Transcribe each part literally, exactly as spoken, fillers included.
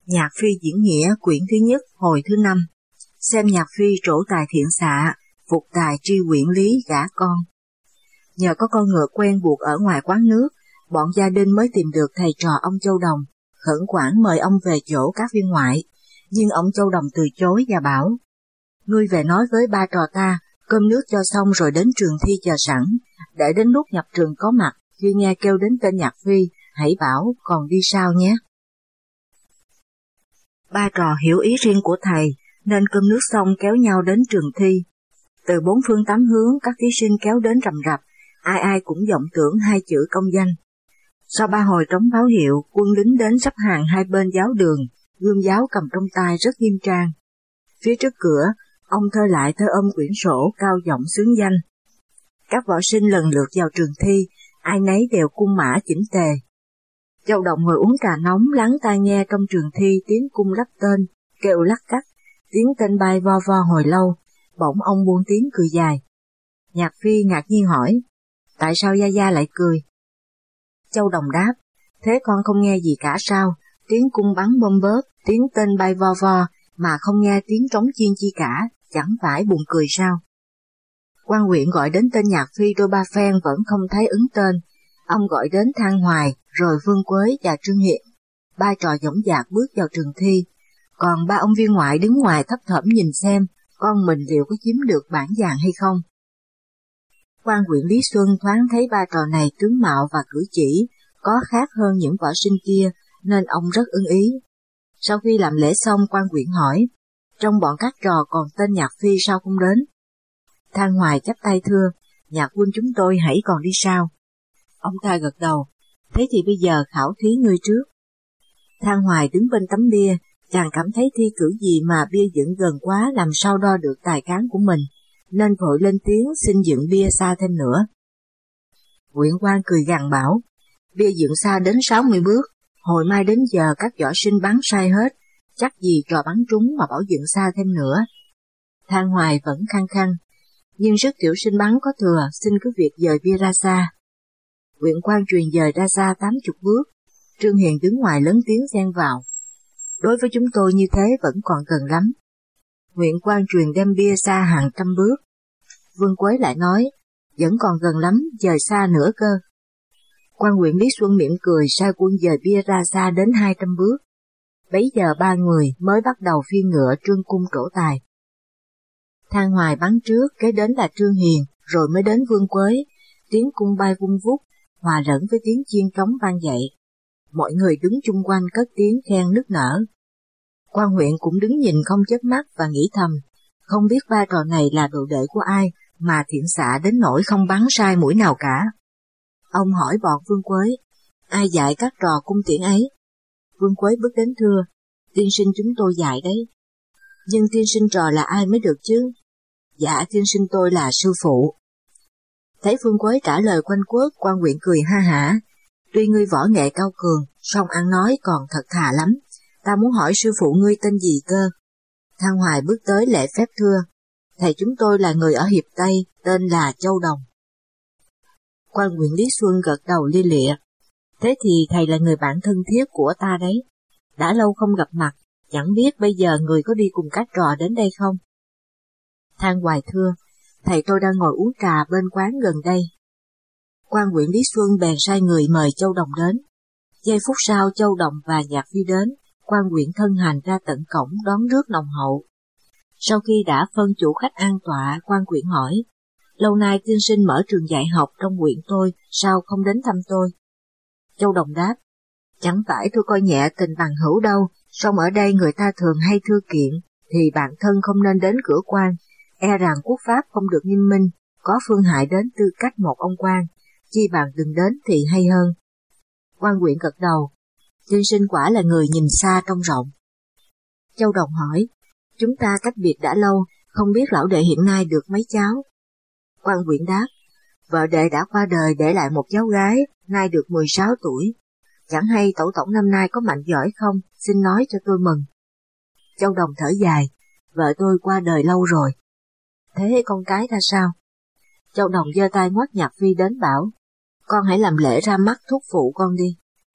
Nhạc phi diễn nghĩa quyển thứ nhất hồi thứ năm. Xem nhạc phi trổ tài thiện xạ, phục tài tri quyển lý gả con. Nhờ có con ngựa quen buộc ở ngoài quán nước, bọn gia đình mới tìm được thầy trò ông Châu Đồng, khẩn khoản mời ông về chỗ các viên ngoại, nhưng ông Châu Đồng từ chối và bảo: "Ngươi về nói với ba trò ta, cơm nước cho xong rồi đến trường thi chờ sẵn, để đến lúc nhập trường có mặt, khi nghe kêu đến tên Nhạc Phi, hãy bảo còn đi sao nhé." Ba trò hiểu ý riêng của thầy, nên cơm nước xong kéo nhau đến trường thi. Từ bốn phương tám hướng các thí sinh kéo đến rầm rập, ai ai cũng vọng tưởng hai chữ công danh. Sau ba hồi trống báo hiệu, quân lính đến sắp hàng hai bên giáo đường, gươm giáo cầm trong tay rất nghiêm trang. Phía trước cửa, ông thơ lại thơ ôm quyển sổ cao giọng xướng danh. Các võ sinh lần lượt vào trường thi, ai nấy đều cung mã chỉnh tề. Châu Đồng ngồi uống trà nóng lắng tai nghe trong trường thi tiếng cung lắp tên, kêu lắc cắt, tiếng tên bay vo vo hồi lâu, bỗng ông buông tiếng cười dài. Nhạc Phi ngạc nhiên hỏi: "Tại sao Gia Gia lại cười?" Châu Đồng đáp: "Thế con không nghe gì cả sao? Tiếng cung bắn bom bớp, tiếng tên bay vo vo, mà không nghe tiếng trống chiên chi cả, chẳng phải buồn cười sao?" Quan huyện gọi đến tên Nhạc Phi đôi ba phen vẫn không thấy ứng tên. Ông gọi đến Thang Hoài, rồi Vương Quế và Trương Hiệp. Ba trò dõng dạc bước vào trường thi, còn ba ông viên ngoại đứng ngoài thấp thỏm nhìn xem con mình liệu có chiếm được bảng vàng hay không. Quan huyện Lý Xuân thoáng thấy ba trò này tướng mạo và cử chỉ có khác hơn những võ sinh kia, nên ông rất ưng ý. Sau khi làm lễ xong, quan huyện hỏi: "Trong bọn các trò còn tên Nhạc Phi sao không đến?" Thang Hoài chắp tay thưa: "Nhạc huynh chúng tôi hãy còn đi sau." Ông ta gật đầu: "Thế thì bây giờ khảo thí ngươi trước." Thang Hoài đứng bên tấm bia, chàng cảm thấy thi cử gì mà bia dựng gần quá làm sao đo được tài cán của mình, nên vội lên tiếng xin dựng bia xa thêm nữa. Huyện quan cười gằn bảo: "Bia dựng xa đến sáu mươi bước, hồi mai đến giờ các võ sinh bắn sai hết, chắc gì trò bắn trúng mà bảo dựng xa thêm nữa." Thang Hoài vẫn khăng khăng: "Nhưng sức tiểu sinh bắn có thừa, xin cứ việc dời bia ra xa." Huyện quan truyền dời ra xa tám chục bước. Trương Hiền đứng ngoài lớn tiếng xen vào: "Đối với chúng tôi như thế vẫn còn gần lắm." Huyện quan truyền đem bia xa hàng trăm bước. Vương Quế lại nói: "Vẫn còn gần lắm, dời xa nữa cơ." Quan huyện Lý Xuân mỉm cười sai quân dời bia ra xa đến hai trăm bước. Bấy giờ ba người mới bắt đầu phi ngựa trương cung trổ tài. Thang Hoài bắn trước, kế đến là Trương Hiền, rồi mới đến Vương Quế. Tiếng cung bay vung vút, hòa lẫn với tiếng chiên trống vang dậy. Mọi người đứng chung quanh cất tiếng khen nức nở. Quan huyện cũng đứng nhìn không chớp mắt và nghĩ thầm: không biết ba trò này là đồ đệ của ai mà thiện xạ đến nỗi không bắn sai mũi nào cả. Ông hỏi bọn Vương Quế: "Ai dạy các trò cung tiễn ấy?" Vương Quế bước đến thưa: "Tiên sinh chúng tôi dạy đấy." "Nhưng tiên sinh trò là ai mới được chứ?" "Dạ, tiên sinh tôi là sư phụ." Thấy Vương Quế trả lời quanh quất, quan huyện cười ha hả: "Tuy ngươi võ nghệ cao cường, song ăn nói còn thật thà lắm. Ta muốn hỏi sư phụ ngươi tên gì cơ?" Thang Hoài bước tới lễ phép thưa: "Thầy chúng tôi là người ở Hiệp Tây, tên là Châu Đồng." Quan huyện Lý Xuân gật đầu lia lịa: "Thế thì thầy là người bạn thân thiết của ta đấy. Đã lâu không gặp mặt, chẳng biết bây giờ người có đi cùng các trò đến đây không?" Thang Hoài thưa: "Thầy tôi đang ngồi uống trà bên quán gần đây." Quan huyện Lý Xuân bèn sai người mời Châu Đồng đến. Giây phút sau Châu Đồng và Nhạc Phi đến, quan huyện thân hành ra tận cổng đón rước nồng hậu. Sau khi đã phân chủ khách an tọa, quan huyện hỏi: "Lâu nay tiên sinh mở trường dạy học trong huyện tôi, sao không đến thăm tôi?" Châu Đồng đáp: "Chẳng phải tôi coi nhẹ tình bằng hữu đâu, song ở đây người ta thường hay thưa kiện, thì bạn thân không nên đến cửa quan, e rằng quốc pháp không được nghiêm minh, có phương hại đến tư cách một ông quan, chi bằng đừng đến thì hay hơn." Quan huyện gật đầu: "Tiên sinh quả là người nhìn xa trông rộng." Châu Đồng hỏi: "Chúng ta cách biệt đã lâu, không biết lão đệ hiện nay được mấy cháu?" Quan huyện đáp: "Vợ đệ đã qua đời để lại một cháu gái, nay được mười sáu tuổi. Chẳng hay tẩu tổng năm nay có mạnh giỏi không, xin nói cho tôi mừng." Châu Đồng thở dài: "Vợ tôi qua đời lâu rồi." "Thế con cái ra sao?" Châu Đồng giơ tay ngoắt Nhạc Phi đến bảo: "Con hãy làm lễ ra mắt thúc phụ con đi."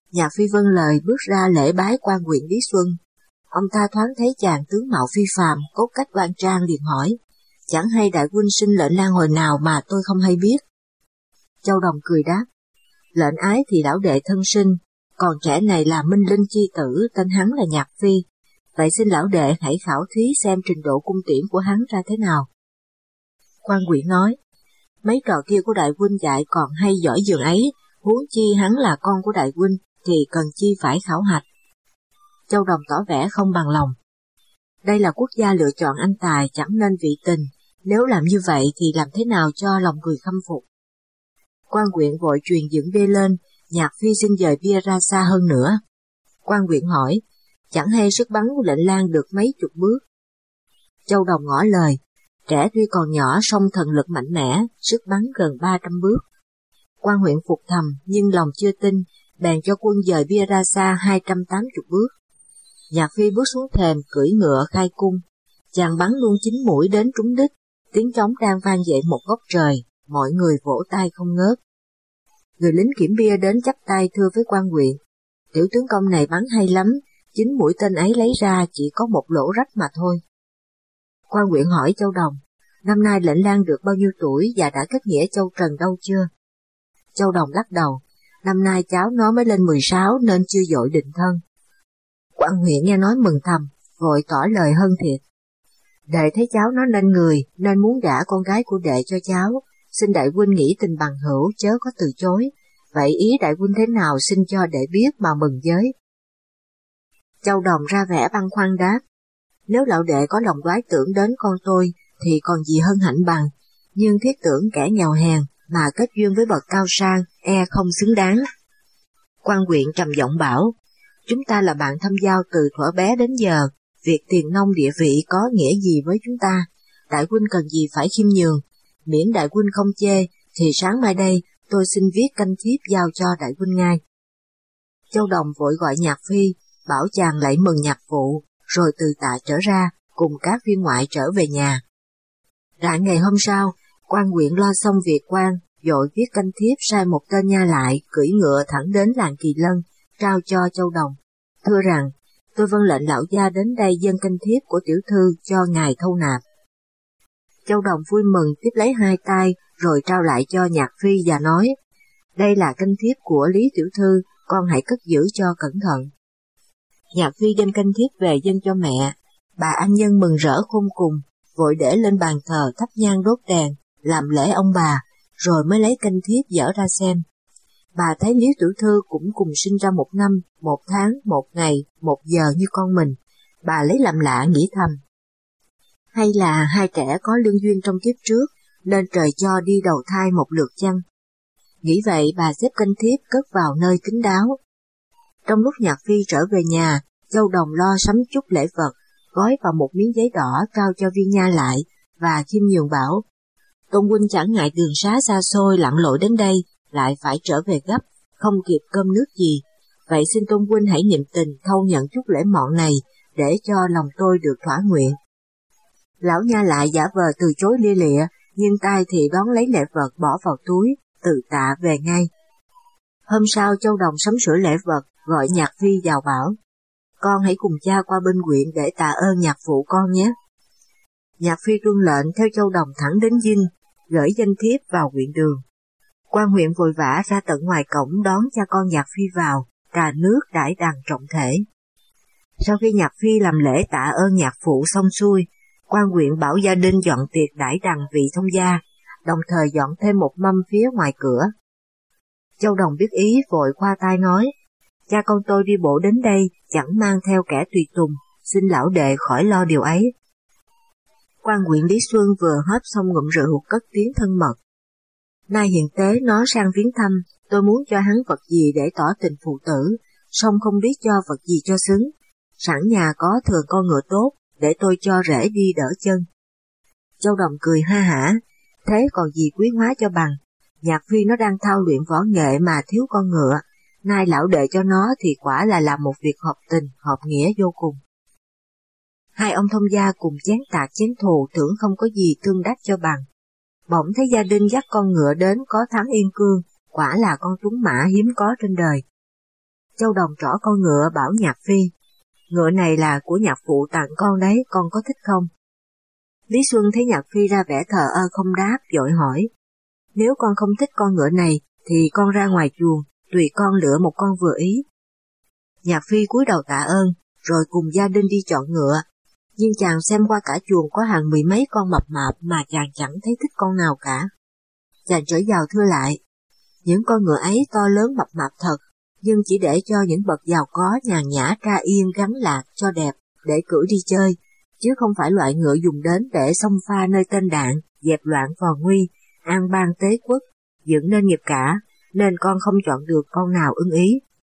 Nhạc Phi vâng lời bước ra lễ bái quan huyện Lý Xuân. Ông ta thoáng thấy chàng tướng mạo phi phàm, cốt cách đoan trang liền hỏi, chẳng hay đại huynh sinh lệnh lang hồi nào mà tôi không hay biết. Châu Đồng cười đáp, lệnh ái thì lão đệ thân sinh, còn trẻ này là Minh Linh chi tử, tên hắn là Nhạc Phi. Vậy xin lão đệ hãy khảo thí xem trình độ cung tiễn của hắn ra thế nào. Quan Quyện nói, mấy trò kia của đại huynh dạy còn hay giỏi dường ấy, huống chi hắn là con của đại huynh thì cần chi phải khảo hạch. Châu Đồng tỏ vẻ không bằng lòng. Đây là quốc gia lựa chọn anh tài chẳng nên vị tình, nếu làm như vậy thì làm thế nào cho lòng người khâm phục. Quan Quyện vội truyền dựng bia lên, Nhạc Phi xin dời bia ra xa hơn nữa. Quan Quyện hỏi, chẳng hay sức bắn của lệnh lang được mấy chục bước. Châu Đồng ngỏ lời, trẻ tuy còn nhỏ song thần lực mạnh mẽ, sức bắn gần ba trăm bước. Quan Huyện phục thầm nhưng lòng chưa tin, bèn cho quân dời bia ra xa hai trăm tám mươi bước. Nhạc Phi bước xuống thềm cưỡi ngựa khai cung, chàng bắn luôn chín mũi đến trúng đích, tiếng trống đang vang dậy một góc trời, mọi người vỗ tay không ngớt. Người lính kiểm bia đến chắp tay thưa với Quan Quyện, tiểu tướng công này bắn hay lắm, chín mũi tên ấy lấy ra chỉ có một lỗ rách mà thôi. Quan Quyện hỏi Châu Đồng, năm nay lệnh lang được bao nhiêu tuổi và đã kết nghĩa Châu Trần đâu chưa? Châu Đồng lắc đầu, năm nay cháu nó mới lên mười sáu nên chưa vội định thân. Quan Huyện nghe nói mừng thầm, vội tỏ lời hân thiệt. Đệ thấy cháu nó nên người, nên muốn gả con gái của đệ cho cháu, xin đại huynh nghĩ tình bằng hữu chớ có từ chối, vậy ý đại huynh thế nào xin cho đệ biết mà mừng với. Châu Đồng ra vẻ băn khoăn đáp, nếu lão đệ có lòng đoái tưởng đến con tôi thì còn gì hơn hạnh bằng, nhưng thiết tưởng kẻ nghèo hèn mà kết duyên với bậc cao sang e không xứng đáng. Quan Quyện trầm giọng bảo, chúng ta là bạn thâm giao từ thuở bé đến giờ, việc tiền nông địa vị có nghĩa gì với chúng ta, đại huynh cần gì phải khiêm nhường, miễn đại huynh không chê thì sáng mai đây tôi xin viết canh thiếp giao cho đại huynh ngay. Châu Đồng vội gọi Nhạc Phi, bảo chàng lạy mừng nhạc phụ, rồi từ tạ trở ra, cùng các viên ngoại trở về nhà. Rạng ngày hôm sau, Quan Quyện lo xong việc quan, vội viết canh thiếp sai một tên nha lại, cưỡi ngựa thẳng đến làng Kỳ Lân, trao cho Châu Đồng, thưa rằng, tôi vâng lệnh lão gia đến đây dâng canh thiếp của tiểu thư cho ngài thâu nạp. Châu Đồng vui mừng tiếp lấy hai tay, rồi trao lại cho Nhạc Phi và nói, đây là canh thiếp của Lý tiểu thư, con hãy cất giữ cho cẩn thận. Nhạc Phi đem canh thiếp về dâng cho mẹ, bà An Nhân mừng rỡ khôn cùng, vội để lên bàn thờ thắp nhang đốt đèn, làm lễ ông bà, rồi mới lấy canh thiếp dở ra xem. Bà thấy Lý tiểu thư cũng cùng sinh ra một năm, một tháng, một ngày, một giờ như con mình, bà lấy làm lạ nghĩ thầm. Hay là hai trẻ có lương duyên trong kiếp trước, nên trời cho đi đầu thai một lượt chăng? Nghĩ vậy bà xếp canh thiếp cất vào nơi kín đáo. Trong lúc Nhạc Phi trở về nhà, Châu Đồng lo sắm chút lễ vật, gói vào một miếng giấy đỏ trao cho viên nha lại, và khiêm nhường bảo, Tôn huynh chẳng ngại đường xá xa xôi lặn lội đến đây, lại phải trở về gấp, không kịp cơm nước gì, vậy xin Tôn huynh hãy niệm tình thâu nhận chút lễ mọn này, để cho lòng tôi được thỏa nguyện. Lão nha lại giả vờ từ chối lia lịa, nhưng tay thì đón lấy lễ vật bỏ vào túi, từ tạ về ngay. Hôm sau Châu Đồng sắm sửa lễ vật, gọi Nhạc Phi vào bảo, con hãy cùng cha qua bên huyện để tạ ơn nhạc phụ con nhé. Nhạc Phi tuân lệnh theo Châu Đồng thẳng đến dinh, gửi danh thiếp vào huyện đường. Quan huyện vội vã ra tận ngoài cổng đón cha con Nhạc Phi vào, trà nước đãi đằng trọng thể. Sau khi Nhạc Phi làm lễ tạ ơn nhạc phụ xong xuôi, Quan huyện bảo gia đình dọn tiệc đãi đằng vị thông gia, đồng thời dọn thêm một mâm phía ngoài cửa. Châu Đồng biết ý vội khoa tay nói, cha con tôi đi bộ đến đây chẳng mang theo kẻ tùy tùng, xin lão đệ khỏi lo điều ấy. Quan huyện Lý Xuân vừa hớp xong ngụm rượu cất tiếng thân mật. Nay hiện tế nó sang viếng thăm, tôi muốn cho hắn vật gì để tỏ tình phụ tử, song không biết cho vật gì cho xứng. Sẵn nhà có thừa con ngựa tốt, để tôi cho rể đi đỡ chân. Châu Đồng cười ha hả, thế còn gì quý hóa cho bằng, Nhạc Phi nó đang thao luyện võ nghệ mà thiếu con ngựa, nay lão đệ cho nó thì quả là làm một việc hợp tình, hợp nghĩa vô cùng. Hai ông thông gia cùng chén tạc chén thù tưởng không có gì tương đắc cho bằng. Bỗng thấy gia đình dắt con ngựa đến có thắng Yên Cương, quả là con tuấn mã hiếm có trên đời. Châu Đồng trỏ con ngựa bảo Nhạc Phi, ngựa này là của nhạc phụ tặng con đấy, con có thích không? Lý Xuân thấy Nhạc Phi ra vẻ thờ ơ không đáp, vội hỏi, nếu con không thích con ngựa này thì con ra ngoài chuồng, tùy con lựa một con vừa ý. Nhạc Phi cúi đầu tạ ơn, rồi cùng gia đình đi chọn ngựa, nhưng chàng xem qua cả chuồng có hàng mười mấy con mập mạp mà chàng chẳng thấy thích con nào cả. Chàng trở vào thưa lại, những con ngựa ấy to lớn mập mạp thật, nhưng chỉ để cho những bậc giàu có nhàn nhã tra yên gắn lạc cho đẹp để cưỡi đi chơi, chứ không phải loại ngựa dùng đến để xông pha nơi tên đạn, dẹp loạn vò nguy, an bang tế quốc, dựng nên nghiệp cả, nên con không chọn được con nào ưng ý.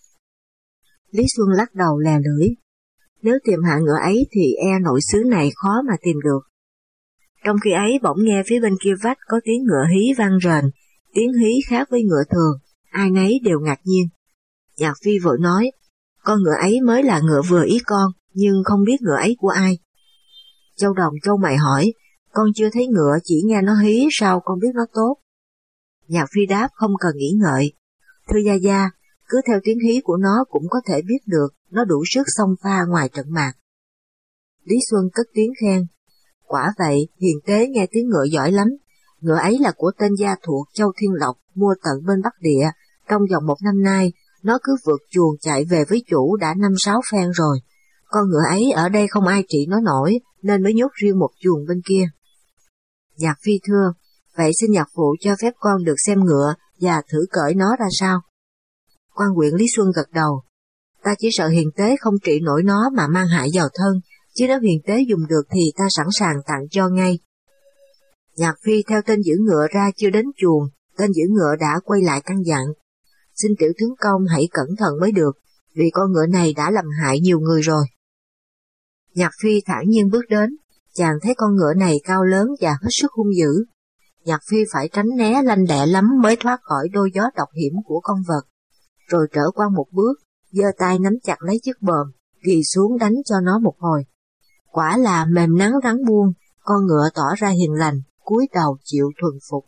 Lý Xuân lắc đầu lè lưỡi, nếu tìm hạ ngựa ấy thì e nội xứ này khó mà tìm được. Trong khi ấy bỗng nghe phía bên kia vách có tiếng ngựa hí vang rền, tiếng hí khác với ngựa thường, ai nấy đều ngạc nhiên. Nhạc Phi vội nói, con ngựa ấy mới là ngựa vừa ý con, nhưng không biết ngựa ấy của ai. Châu Đồng trâu mày hỏi, con chưa thấy ngựa, chỉ nghe nó hí sao con biết nó tốt? Nhạc Phi đáp không cần nghĩ ngợi, thưa gia gia, cứ theo tiếng hí của nó cũng có thể biết được nó đủ sức xông pha ngoài trận mạc. Lý Xuân cất tiếng khen, quả vậy, hiền tế nghe tiếng ngựa giỏi lắm, ngựa ấy là của tên gia thuộc Châu Thiên Lộc mua tận bên Bắc Địa, trong vòng một năm nay, nó cứ vượt chuồng chạy về với chủ đã năm sáu phen rồi. Con ngựa ấy ở đây không ai trị nó nổi, nên mới nhốt riêng một chuồng bên kia. Nhạc Phi thưa, vậy xin nhạc phụ cho phép con được xem ngựa và thử cởi nó ra sao? Quan huyện Lý Xuân gật đầu, ta chỉ sợ hiền tế không trị nổi nó mà mang hại vào thân, chứ nếu hiền tế dùng được thì ta sẵn sàng tặng cho ngay. Nhạc Phi theo tên giữ ngựa ra chưa đến chuồng, tên giữ ngựa đã quay lại căn dặn, xin tiểu tướng công hãy cẩn thận mới được, vì con ngựa này đã làm hại nhiều người rồi. Nhạc Phi thản nhiên bước đến, chàng thấy con ngựa này cao lớn và hết sức hung dữ. Nhạc Phi phải tránh né lanh lẹ lắm mới thoát khỏi đôi gió độc hiểm của con vật, rồi trở qua một bước, giơ tay nắm chặt lấy chiếc bờm, ghì xuống đánh cho nó một hồi. Quả là mềm nắng rắn buông, con ngựa tỏ ra hiền lành, cúi đầu chịu thuần phục.